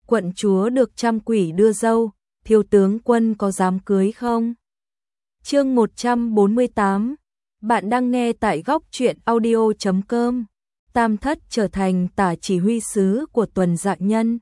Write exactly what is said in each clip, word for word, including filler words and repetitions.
quận chúa được trăm quỷ đưa dâu, thiếu tướng quân có dám cưới không? Chương một trăm bốn mươi tám. Bạn đang nghe tại góc truyện audio chấm com. Tam thất trở thành tả chỉ huy sứ của Tuần Dạ Nhân.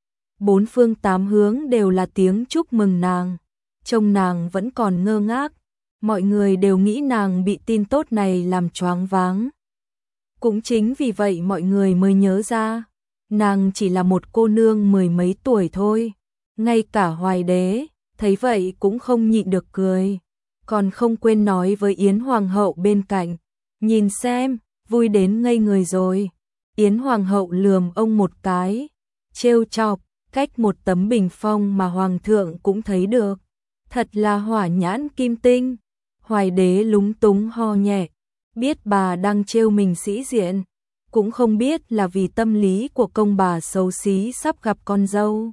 Bốn phương tám hướng đều là tiếng chúc mừng nàng. Trông nàng vẫn còn ngơ ngác, mọi người đều nghĩ nàng bị tin tốt này làm choáng váng. Cũng chính vì vậy mọi người mới nhớ ra, nàng chỉ là một cô nương mười mấy tuổi thôi. Ngay cả Hoài Đế thấy vậy cũng không nhịn được cười, còn không quên nói với Yến Hoàng hậu bên cạnh, nhìn xem, vui đến ngây người rồi. Yến Hoàng hậu lườm ông một cái, trêu chọc, cách một tấm bình phong mà Hoàng thượng cũng thấy được. Thật là hỏa nhãn kim tinh. Hoài Đế lúng túng ho nhẹ, biết bà đang trêu mình sĩ diện, cũng không biết là vì tâm lý của công bà xấu xí sắp gặp con dâu,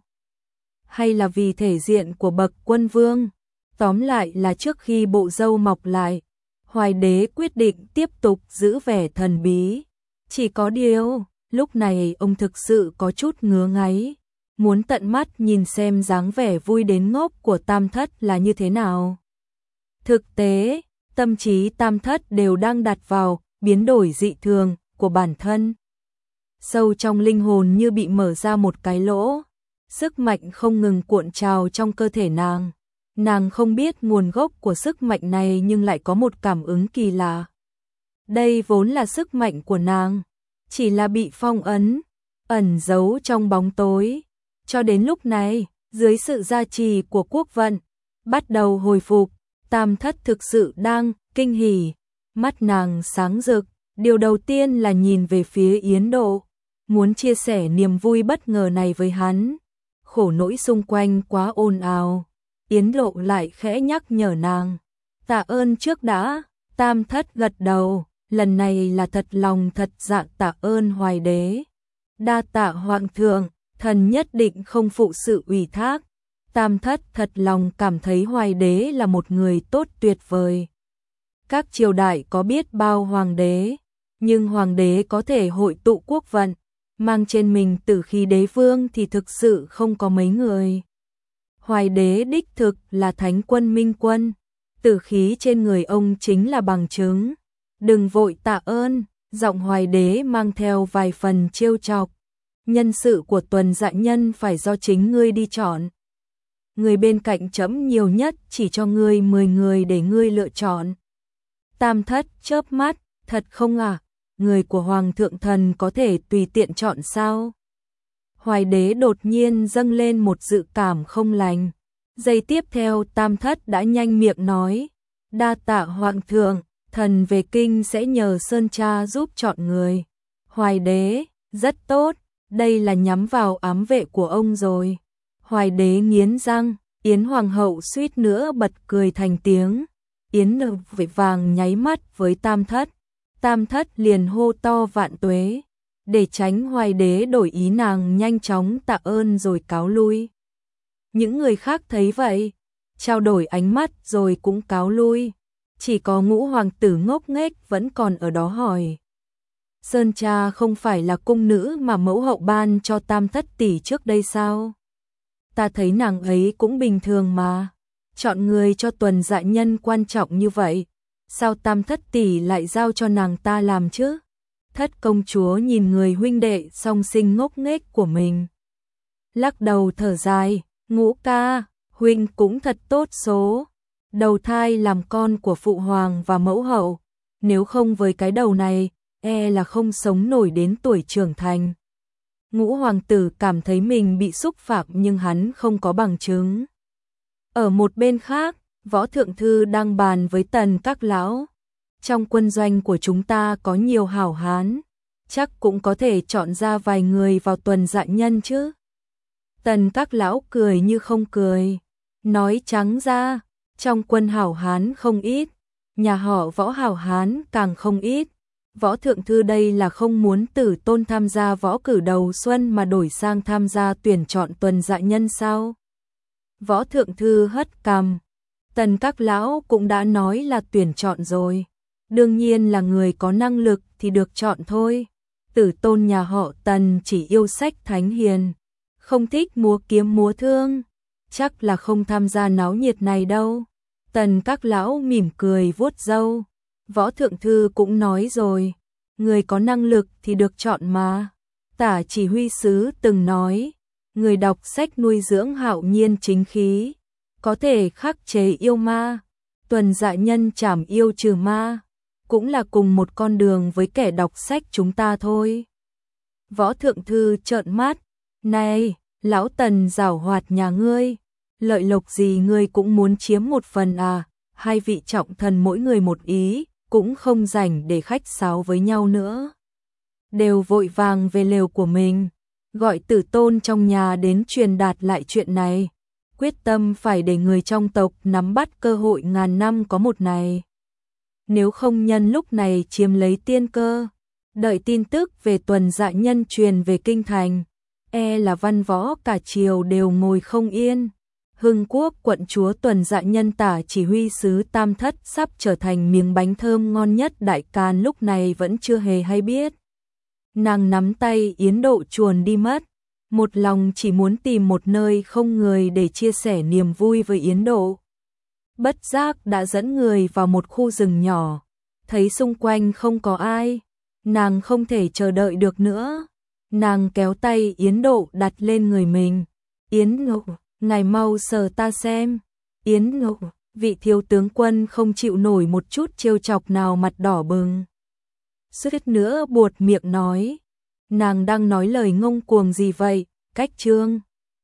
hay là vì thể diện của bậc quân vương. Tóm lại là trước khi bộ dâu mọc lại, Hoài Đế quyết định tiếp tục giữ vẻ thần bí. Chỉ có điều, lúc này ông thực sự có chút ngứa ngáy, muốn tận mắt nhìn xem dáng vẻ vui đến ngốc của Tam thất là như thế nào. Thực tế, tâm trí Tam thất đều đang đặt vào biến đổi dị thường của bản thân. Sâu trong linh hồn như bị mở ra một cái lỗ, sức mạnh không ngừng cuộn trào trong cơ thể nàng. Nàng không biết nguồn gốc của sức mạnh này nhưng lại có một cảm ứng kỳ lạ. Đây vốn là sức mạnh của nàng, chỉ là bị phong ấn, ẩn giấu trong bóng tối. Cho đến lúc này, dưới sự gia trì của quốc vận, bắt đầu hồi phục. Tam thất thực sự đang kinh hỉ, mắt nàng sáng rực, điều đầu tiên là nhìn về phía Yến Độ, muốn chia sẻ niềm vui bất ngờ này với hắn. Khổ nỗi xung quanh quá ồn ào, Yến Độ lại khẽ nhắc nhở nàng, tạ ơn trước đã. Tam thất gật đầu, lần này là thật lòng thật dạ tạ ơn Hoài Đế. Đa tạ Hoàng thượng, thần nhất định không phụ sự ủy thác. Tam thất thật lòng cảm thấy Hoài Đế là một người tốt tuyệt vời. Các triều đại có biết bao hoàng đế, nhưng hoàng đế có thể hội tụ quốc vận, mang trên mình tử khí đế vương thì thực sự không có mấy người. Hoài Đế đích thực là thánh quân minh quân, tử khí trên người ông chính là bằng chứng. Đừng vội tạ ơn, giọng Hoài Đế mang theo vài phần trêu chọc. Nhân sự của Tuần Dạ Nhân phải do chính ngươi đi chọn. Người bên cạnh trẫm nhiều nhất chỉ cho ngươi mười người để ngươi lựa chọn. Tam thất chớp mắt, thật không à, người của Hoàng thượng thần có thể tùy tiện chọn sao? Hoài Đế đột nhiên dâng lên một dự cảm không lành. Giây tiếp theo Tam thất đã nhanh miệng nói, đa tạ Hoàng thượng, thần về kinh sẽ nhờ Sơn Cha giúp chọn người. Hoài Đế, rất tốt, đây là nhắm vào ám vệ của ông rồi. Hoài Đế nghiến răng, Yến Hoàng hậu suýt nữa bật cười thành tiếng. Yến Nữ vội vàng nháy mắt với Tam thất. Tam thất liền hô to vạn tuế. Để tránh Hoài Đế đổi ý nàng nhanh chóng tạ ơn rồi cáo lui. Những người khác thấy vậy, trao đổi ánh mắt rồi cũng cáo lui. Chỉ có Ngũ hoàng tử ngốc nghếch vẫn còn ở đó hỏi. Sơn Cha không phải là cung nữ mà mẫu hậu ban cho Tam thất tỷ trước đây sao? Ta thấy nàng ấy cũng bình thường mà. Chọn người cho Tuần Dạ Nhân quan trọng như vậy, sao Tam thất tỷ lại giao cho nàng ta làm chứ? Thất công chúa nhìn người huynh đệ song sinh ngốc nghếch của mình, lắc đầu thở dài, Ngũ ca, huynh cũng thật tốt số. Đầu thai làm con của phụ hoàng và mẫu hậu, nếu không với cái đầu này, e là không sống nổi đến tuổi trưởng thành. Ngũ hoàng tử cảm thấy mình bị xúc phạm nhưng hắn không có bằng chứng. Ở một bên khác, Võ Thượng Thư đang bàn với Tần các lão. Trong quân doanh của chúng ta có nhiều hảo hán, chắc cũng có thể chọn ra vài người vào Tuần Dạ Nhân chứ. Tần các lão cười như không cười, nói trắng ra, trong quân hảo hán không ít, nhà họ Võ hảo hán càng không ít. Võ Thượng Thư đây là không muốn Tử Tôn tham gia võ cử đầu xuân mà đổi sang tham gia tuyển chọn Tuần Dạ Nhân sao? Võ Thượng Thư hất cằm. Tần các lão cũng đã nói là tuyển chọn rồi. Đương nhiên là người có năng lực thì được chọn thôi. Tử Tôn nhà họ Tần chỉ yêu sách thánh hiền, không thích múa kiếm múa thương, chắc là không tham gia náo nhiệt này đâu. Tần các lão mỉm cười vuốt râu, Võ thượng thư cũng nói rồi, người có năng lực thì được chọn mà. Tả chỉ huy sứ từng nói, người đọc sách nuôi dưỡng hạo nhiên chính khí, có thể khắc chế yêu ma. Tuần Dạ Nhân trảm yêu trừ ma, cũng là cùng một con đường với kẻ đọc sách chúng ta thôi. Võ thượng thư trợn mắt, này, lão Tần giảo hoạt nhà ngươi, lợi lộc gì ngươi cũng muốn chiếm một phần à? Hai vị trọng thần mỗi người một ý, cũng không rảnh để khách sáo với nhau nữa. Đều vội vàng về lều của mình, gọi tử tôn trong nhà đến truyền đạt lại chuyện này, quyết tâm phải để người trong tộc nắm bắt cơ hội ngàn năm có một này. Nếu không nhân lúc này chiếm lấy tiên cơ, đợi tin tức về Tuần Dạ Nhân truyền về kinh thành, e là văn võ cả triều đều ngồi không yên. Hưng Quốc quận chúa Tuần Dạ Nhân tả chỉ huy sứ Tam Thất sắp trở thành miếng bánh thơm ngon nhất Đại Càn lúc này vẫn chưa hề hay biết. Nàng nắm tay Yến Độ chuồn đi mất, một lòng chỉ muốn tìm một nơi không người để chia sẻ niềm vui với Yến Độ. Bất giác đã dẫn người vào một khu rừng nhỏ, thấy xung quanh không có ai, nàng không thể chờ đợi được nữa. Nàng kéo tay Yến Độ đặt lên người mình. Yến Độ, ngài mau sờ ta xem. Yến Độ, vị thiếu tướng quân không chịu nổi một chút trêu chọc nào, mặt đỏ bừng. Suýt nữa buột miệng nói, nàng đang nói lời ngông cuồng gì vậy, cách trương.